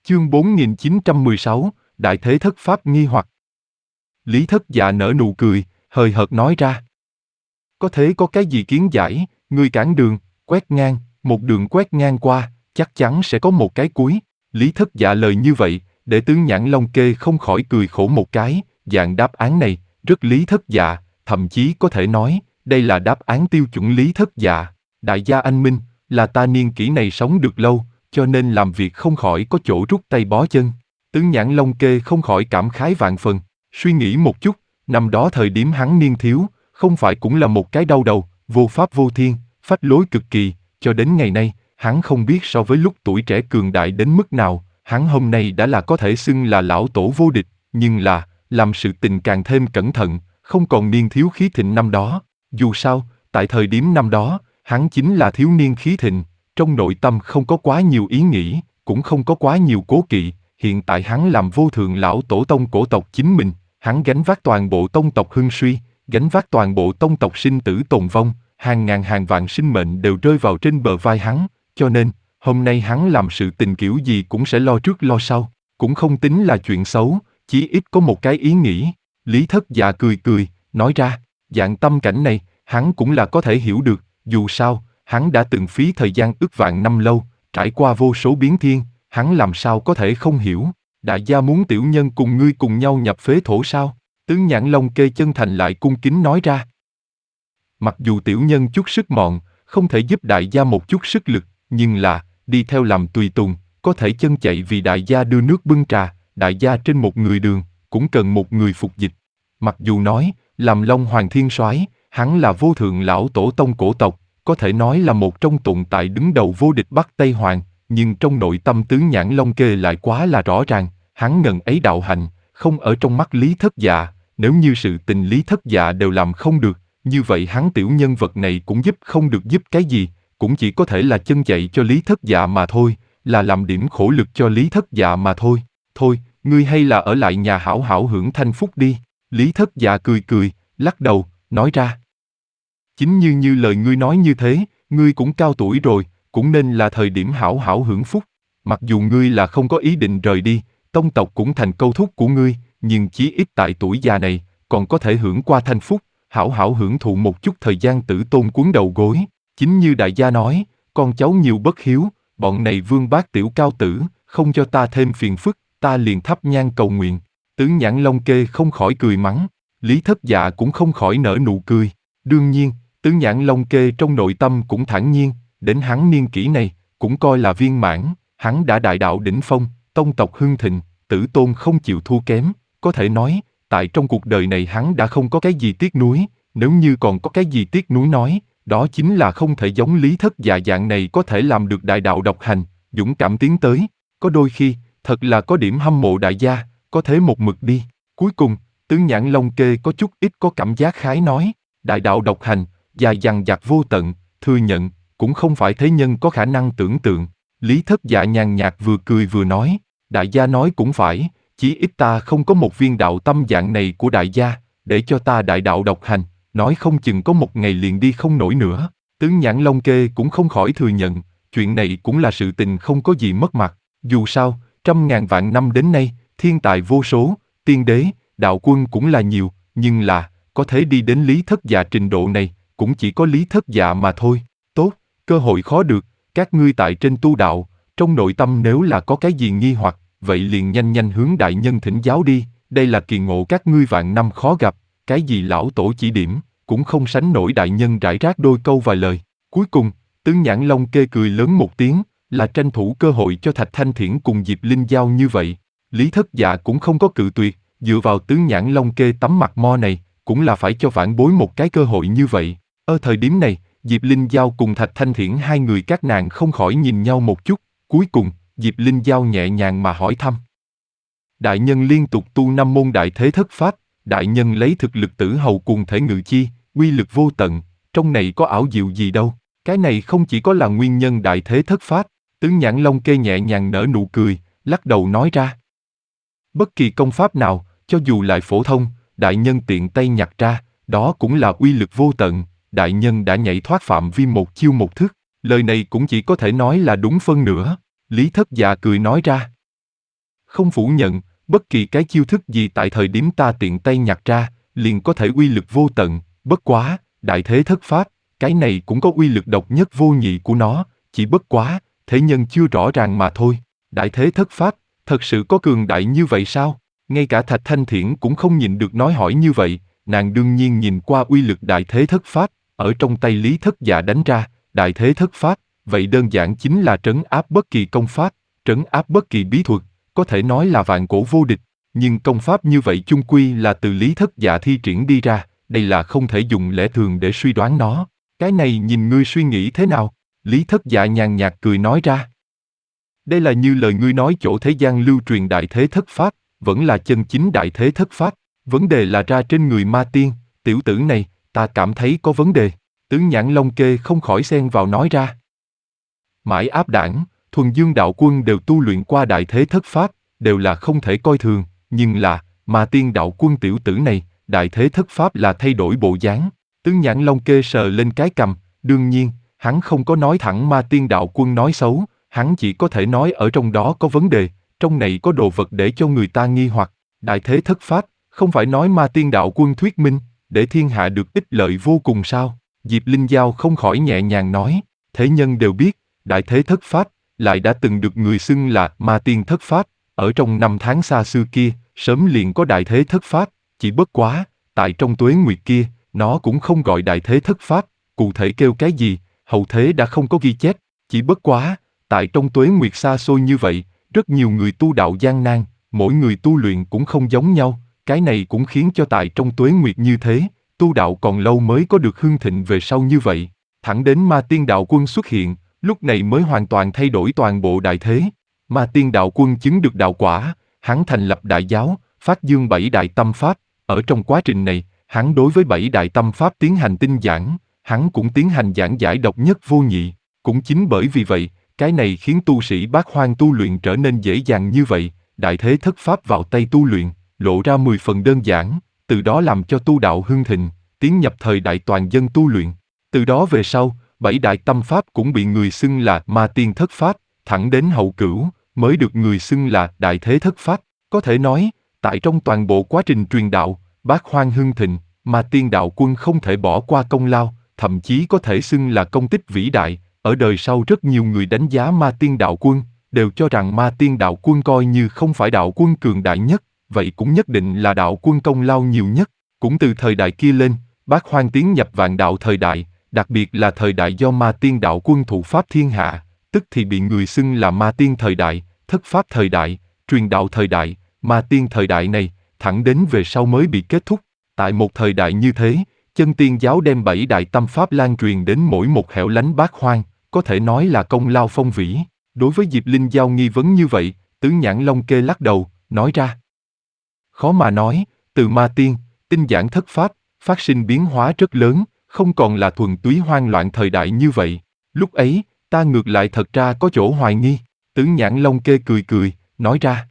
Chương 4916, Đại Thế Thất Pháp nghi hoặc. Lý Thất Dạ nở nụ cười, hời hợt nói ra. Có thế có cái gì kiến giải, ngươi cản đường, quét ngang, một đường quét ngang qua, chắc chắn sẽ có một cái cuối. Lý Thất Dạ lời như vậy, để tướng Nhãn Long Kê không khỏi cười khổ một cái, dạng đáp án này, rất Lý Thất Dạ, thậm chí có thể nói, đây là đáp án tiêu chuẩn Lý Thất Dạ. Đại gia anh minh, là ta niên kỷ này sống được lâu, cho nên làm việc không khỏi có chỗ rút tay bó chân. Tướng Nhãn Long Kê không khỏi cảm khái vạn phần, suy nghĩ một chút, năm đó thời điểm hắn niên thiếu, không phải cũng là một cái đau đầu, vô pháp vô thiên, phách lối cực kỳ, cho đến ngày nay, hắn không biết so với lúc tuổi trẻ cường đại đến mức nào, hắn hôm nay đã là có thể xưng là lão tổ vô địch, nhưng là, làm sự tình càng thêm cẩn thận, không còn niên thiếu khí thịnh năm đó. Dù sao, tại thời điểm năm đó, hắn chính là thiếu niên khí thịnh, trong nội tâm không có quá nhiều ý nghĩ, cũng không có quá nhiều cố kỵ. Hiện tại hắn làm vô thượng lão tổ tông cổ tộc chính mình, hắn gánh vác toàn bộ tông tộc hưng suy, gánh vác toàn bộ tông tộc sinh tử tồn vong, hàng ngàn hàng vạn sinh mệnh đều rơi vào trên bờ vai hắn, cho nên, hôm nay hắn làm sự tình kiểu gì cũng sẽ lo trước lo sau, cũng không tính là chuyện xấu, chỉ ít có một cái ý nghĩ. Lý Thất Dạ cười cười, nói ra, dạng tâm cảnh này, hắn cũng là có thể hiểu được, dù sao, hắn đã từng phí thời gian ức vạn năm lâu, trải qua vô số biến thiên, hắn làm sao có thể không hiểu. Đại gia muốn tiểu nhân cùng ngươi cùng nhau nhập phế thổ sao? Tướng Nhãn Long Kê chân thành lại cung kính nói ra. Mặc dù tiểu nhân chút sức mọn, không thể giúp đại gia một chút sức lực, nhưng là, đi theo làm tùy tùng, có thể chân chạy vì đại gia đưa nước bưng trà, đại gia trên một người đường, cũng cần một người phục dịch. Mặc dù nói, làm Long Hoàng Thiên Soái, hắn là vô thượng lão tổ tông cổ tộc, có thể nói là một trong tồn tại đứng đầu vô địch Bắc Tây Hoàng, nhưng trong nội tâm tướng Nhãn Long Kê lại quá là rõ ràng, hắn ngần ấy đạo hạnh, không ở trong mắt Lý Thất Dạ, nếu như sự tình Lý Thất Dạ đều làm không được, như vậy hắn tiểu nhân vật này cũng giúp không được giúp cái gì, cũng chỉ có thể là chân chạy cho Lý Thất Dạ mà thôi, là làm điểm khổ lực cho Lý Thất Dạ mà thôi. Thôi, ngươi hay là ở lại nhà hảo hảo hưởng thanh phúc đi. Lý Thất Dạ cười cười, lắc đầu, nói ra. Chính như lời ngươi nói như thế, ngươi cũng cao tuổi rồi, cũng nên là thời điểm hảo hảo hưởng phúc. Mặc dù ngươi là không có ý định rời đi, tông tộc cũng thành câu thúc của ngươi, nhưng chí ít tại tuổi già này, còn có thể hưởng qua thanh phúc, hảo hảo hưởng thụ một chút thời gian tử tôn cuốn đầu gối. Chính như đại gia nói, con cháu nhiều bất hiếu, bọn này vương bác tiểu cao tử, không cho ta thêm phiền phức, ta liền thắp nhang cầu nguyện. Tướng Nhãn Long Kê không khỏi cười mắng, Lý Thất Dạ cũng không khỏi nở nụ cười. Đương nhiên, tướng Nhãn Long Kê trong nội tâm cũng thản nhiên, đến hắn niên kỷ này, cũng coi là viên mãn, hắn đã đại đạo đỉnh phong, tông tộc hưng thịnh, tử tôn không chịu thua kém, có thể nói, tại trong cuộc đời này hắn đã không có cái gì tiếc nuối, nếu như còn có cái gì tiếc nuối nói, đó chính là không thể giống Lý Thất Dạ dạng này có thể làm được đại đạo độc hành, dũng cảm tiến tới, có đôi khi, thật là có điểm hâm mộ đại gia, có thế một mực đi. Cuối cùng, tướng Nhãn Long Kê có chút ít có cảm giác khái nói, đại đạo độc hành, dài dằng dặc vô tận, thừa nhận, cũng không phải thế nhân có khả năng tưởng tượng. Lý Thất Dạ nhàn nhạt vừa cười vừa nói, đại gia nói cũng phải, chí ít ta không có một viên đạo tâm dạng này của đại gia, để cho ta đại đạo độc hành, nói không chừng có một ngày liền đi không nổi nữa. Tướng Nhãn Long Kê cũng không khỏi thừa nhận, chuyện này cũng là sự tình không có gì mất mặt, dù sao, trăm ngàn vạn năm đến nay, thiên tài vô số, tiên đế, đạo quân cũng là nhiều, nhưng là, có thể đi đến Lý Thất Dạ trình độ này, cũng chỉ có Lý Thất Dạ mà thôi. Tốt, cơ hội khó được, các ngươi tại trên tu đạo, trong nội tâm nếu là có cái gì nghi hoặc, vậy liền nhanh nhanh hướng đại nhân thỉnh giáo đi, đây là kỳ ngộ các ngươi vạn năm khó gặp, cái gì lão tổ chỉ điểm, cũng không sánh nổi đại nhân rải rác đôi câu vài lời. Cuối cùng, tướng Nhãn Long Kê cười lớn một tiếng, là tranh thủ cơ hội cho Thạch Thanh Thiển cùng Diệp Linh giao như vậy. Lý Thất Dạ cũng không có cự tuyệt, dựa vào tướng Nhãn Long Kê tấm mặt mo này, cũng là phải cho vãn bối một cái cơ hội như vậy. Ở thời điểm này, Diệp Linh Giao cùng Thạch Thanh Thiển hai người các nàng không khỏi nhìn nhau một chút, cuối cùng, Diệp Linh Giao nhẹ nhàng mà hỏi thăm. Đại nhân liên tục tu 5 môn đại thế thất pháp, đại nhân lấy thực lực tử hầu cùng thể ngự chi, uy lực vô tận, trong này có ảo diệu gì đâu, cái này không chỉ có là nguyên nhân đại thế thất pháp, tướng Nhãn Long Kê nhẹ nhàng nở nụ cười, lắc đầu nói ra. Bất kỳ công pháp nào, cho dù lại phổ thông, đại nhân tiện tay nhặt ra, đó cũng là uy lực vô tận, đại nhân đã nhảy thoát phạm vi một chiêu một thức, lời này cũng chỉ có thể nói là đúng phân nửa. Lý Thất Dạ cười nói ra. không phủ nhận, bất kỳ cái chiêu thức gì tại thời điểm ta tiện tay nhặt ra, liền có thể uy lực vô tận, bất quá, đại thế thất pháp, cái này cũng có uy lực độc nhất vô nhị của nó, chỉ bất quá, thế nhân chưa rõ ràng mà thôi. Đại thế thất pháp, thật sự có cường đại như vậy sao? Ngay cả Thạch Thanh Thiển cũng không nhịn được nói hỏi như vậy, nàng đương nhiên nhìn qua uy lực đại thế thất pháp, ở trong tay Lý Thất Dạ đánh ra, đại thế thất pháp, vậy đơn giản chính là trấn áp bất kỳ công pháp, trấn áp bất kỳ bí thuật, có thể nói là vạn cổ vô địch, nhưng công pháp như vậy chung quy là từ Lý Thất Dạ thi triển đi ra, đây là không thể dùng lẽ thường để suy đoán nó. Cái này nhìn ngươi suy nghĩ thế nào? Lý Thất Dạ nhàn nhạt cười nói ra. Đây là như lời ngươi nói chỗ thế gian lưu truyền đại thế thất pháp, vẫn là chân chính đại thế thất pháp, vấn đề là ra trên người ma tiên, tiểu tử này, ta cảm thấy có vấn đề. Tướng Nhãn Long Kê không khỏi xen vào nói ra. Mãi Áp Đảng, Thuần Dương đạo quân đều tu luyện qua đại thế thất pháp, đều là không thể coi thường, nhưng là, ma tiên đạo quân tiểu tử này, đại thế thất pháp là thay đổi bộ dáng. Tướng Nhãn Long Kê sờ lên cái cằm, đương nhiên, hắn không có nói thẳng ma tiên đạo quân nói xấu, hắn chỉ có thể nói ở trong đó có vấn đề, trong này có đồ vật để cho người ta nghi hoặc. Đại thế thất pháp, không phải nói ma tiên đạo quân thuyết minh, để thiên hạ được ích lợi vô cùng sao? Diệp Linh Giao không khỏi nhẹ nhàng nói, thế nhân đều biết, đại thế thất pháp, lại đã từng được người xưng là ma tiên thất pháp, ở trong năm tháng xa xưa kia, sớm liền có đại thế thất pháp, chỉ bất quá, tại trong tuế nguyệt kia, nó cũng không gọi đại thế thất pháp, cụ thể kêu cái gì, hậu thế đã không có ghi chép, chỉ bất quá, tại trong tuế nguyệt xa xôi như vậy, rất nhiều người tu đạo gian nan, mỗi người tu luyện cũng không giống nhau, cái này cũng khiến cho tại trong tuế nguyệt như thế, tu đạo còn lâu mới có được hưng thịnh về sau như vậy, thẳng đến ma tiên đạo quân xuất hiện, lúc này mới hoàn toàn thay đổi toàn bộ đại thế. Ma tiên đạo quân chứng được đạo quả, hắn thành lập đại giáo, phát dương 7 đại tâm pháp, ở trong quá trình này, hắn đối với 7 đại tâm pháp tiến hành tinh giảng, hắn cũng tiến hành giảng giải độc nhất vô nhị, cũng chính bởi vì vậy, cái này khiến tu sĩ Bát Hoang tu luyện trở nên dễ dàng như vậy, đại thế thất pháp vào tay tu luyện, lộ ra 10 phần đơn giản, từ đó làm cho tu đạo hưng thịnh, tiến nhập thời đại toàn dân tu luyện. Từ đó về sau, 7 đại tâm pháp cũng bị người xưng là ma tiên thất pháp, thẳng đến hậu cửu, mới được người xưng là đại thế thất pháp. Có thể nói, tại trong toàn bộ quá trình truyền đạo, Bát Hoang hưng thịnh, ma tiên đạo quân không thể bỏ qua công lao, thậm chí có thể xưng là công tích vĩ đại. Ở đời sau rất nhiều người đánh giá ma tiên đạo quân, đều cho rằng ma tiên đạo quân coi như không phải đạo quân cường đại nhất, vậy cũng nhất định là đạo quân công lao nhiều nhất. Cũng từ thời đại kia lên, Bát Hoang tiến nhập vạn đạo thời đại, đặc biệt là thời đại do ma tiên đạo quân thụ pháp thiên hạ, tức thì bị người xưng là ma tiên thời đại, thất pháp thời đại, truyền đạo thời đại. Ma tiên thời đại này, thẳng đến về sau mới bị kết thúc. Tại một thời đại như thế, chân tiên giáo đem 7 đại tâm pháp lan truyền đến mỗi một hẻo lánh Bát Hoang, có thể nói là công lao phong vĩ. Đối với Diệp Linh Giao nghi vấn như vậy, Tướng Nhãn Long Kê lắc đầu, nói ra. Khó mà nói, từ ma tiên, tinh giản thất pháp, phát sinh biến hóa rất lớn, không còn là thuần túy hoang loạn thời đại như vậy. Lúc ấy, ta ngược lại thật ra có chỗ hoài nghi. Tướng Nhãn Long Kê cười cười, nói ra.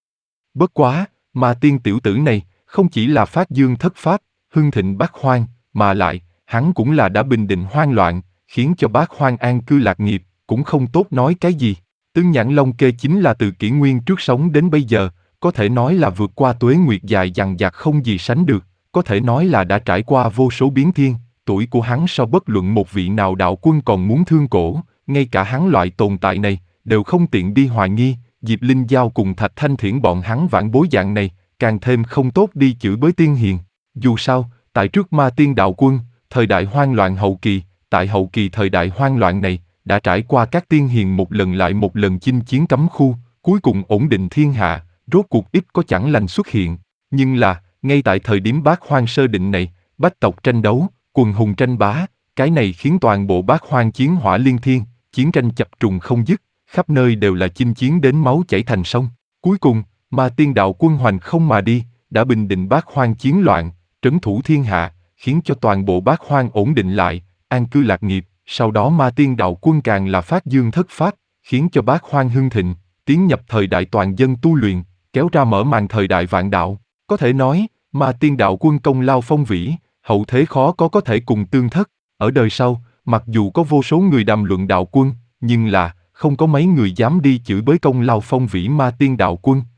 Bất quá, ma tiên tiểu tử này, không chỉ là phát dương thất pháp, hưng thịnh Bát Hoang, mà lại, hắn cũng là đã bình định hoang loạn, khiến cho Bát Hoang an cư lạc nghiệp, cũng không tốt nói cái gì. Tướng Nhãn Long Kê chính là từ kỷ nguyên trước sống đến bây giờ, có thể nói là vượt qua tuế nguyệt dài dằng dặc không gì sánh được, có thể nói là đã trải qua vô số biến thiên, tuổi của hắn so bất luận một vị nào đạo quân còn muốn thương cổ, ngay cả hắn loại tồn tại này, đều không tiện đi hoài nghi. Diệp Linh Giao cùng Thạch Thanh Thiển bọn hắn vãn bối dạng này, càng thêm không tốt đi chửi bới tiên hiền. Dù sao, tại trước ma tiên đạo quân, thời đại hoang loạn hậu kỳ, tại hậu kỳ thời đại hoang loạn này, đã trải qua các tiên hiền một lần lại một lần chinh chiến cấm khu, cuối cùng ổn định thiên hạ, rốt cuộc ít có chẳng lành xuất hiện. Nhưng là, ngay tại thời điểm Bát Hoang sơ định này, bách tộc tranh đấu, quần hùng tranh bá, cái này khiến toàn bộ Bát Hoang chiến hỏa liên thiên, chiến tranh chập trùng không dứt, khắp nơi đều là chinh chiến đến máu chảy thành sông. Cuối cùng, ma tiên đạo quân hoành không mà đi, đã bình định Bát Hoang chiến loạn, trấn thủ thiên hạ, khiến cho toàn bộ Bát Hoang ổn định lại, an cư lạc nghiệp. Sau đó ma tiên đạo quân càng là phát dương thất pháp, khiến cho Bát Hoang hưng thịnh, tiến nhập thời đại toàn dân tu luyện, kéo ra mở màn thời đại vạn đạo. Có thể nói, ma tiên đạo quân công lao phong vĩ, hậu thế khó có thể cùng tương thất. Ở đời sau, mặc dù có vô số người đàm luận đạo quân, nhưng là không có mấy người dám đi chửi bới công lao phong vĩ ma tiên đạo quân,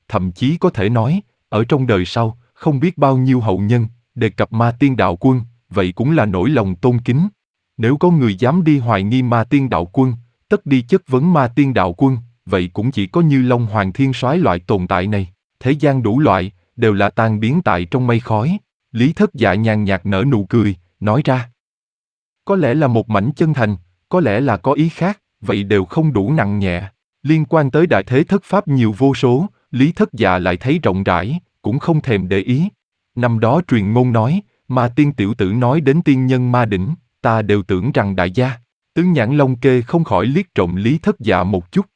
thậm chí có thể nói, ở trong đời sau, không biết bao nhiêu hậu nhân, đề cập Ma Tiên Đạo Quân, vậy cũng là nỗi lòng tôn kính. Nếu có người dám đi hoài nghi Ma Tiên Đạo Quân, tất đi chất vấn Ma Tiên Đạo Quân, vậy cũng chỉ có Như Long Hoàng Thiên Soái loại tồn tại này. Thế gian đủ loại, đều là tan biến tại trong mây khói. Lý Thất Dạ nhàn nhạt nở nụ cười, nói ra. Có lẽ là một mảnh chân thành, có lẽ là có ý khác, vậy đều không đủ nặng nhẹ. Liên quan tới đại thế thất pháp nhiều vô số, Lý Thất Dạ lại thấy rộng rãi, cũng không thèm để ý. Năm đó truyền ngôn nói, mà tiên tiểu tử nói đến tiên nhân ma đỉnh, ta đều tưởng rằng đại gia. Tướng Nhãn Long Kê không khỏi liếc trộm Lý Thất Dạ một chút,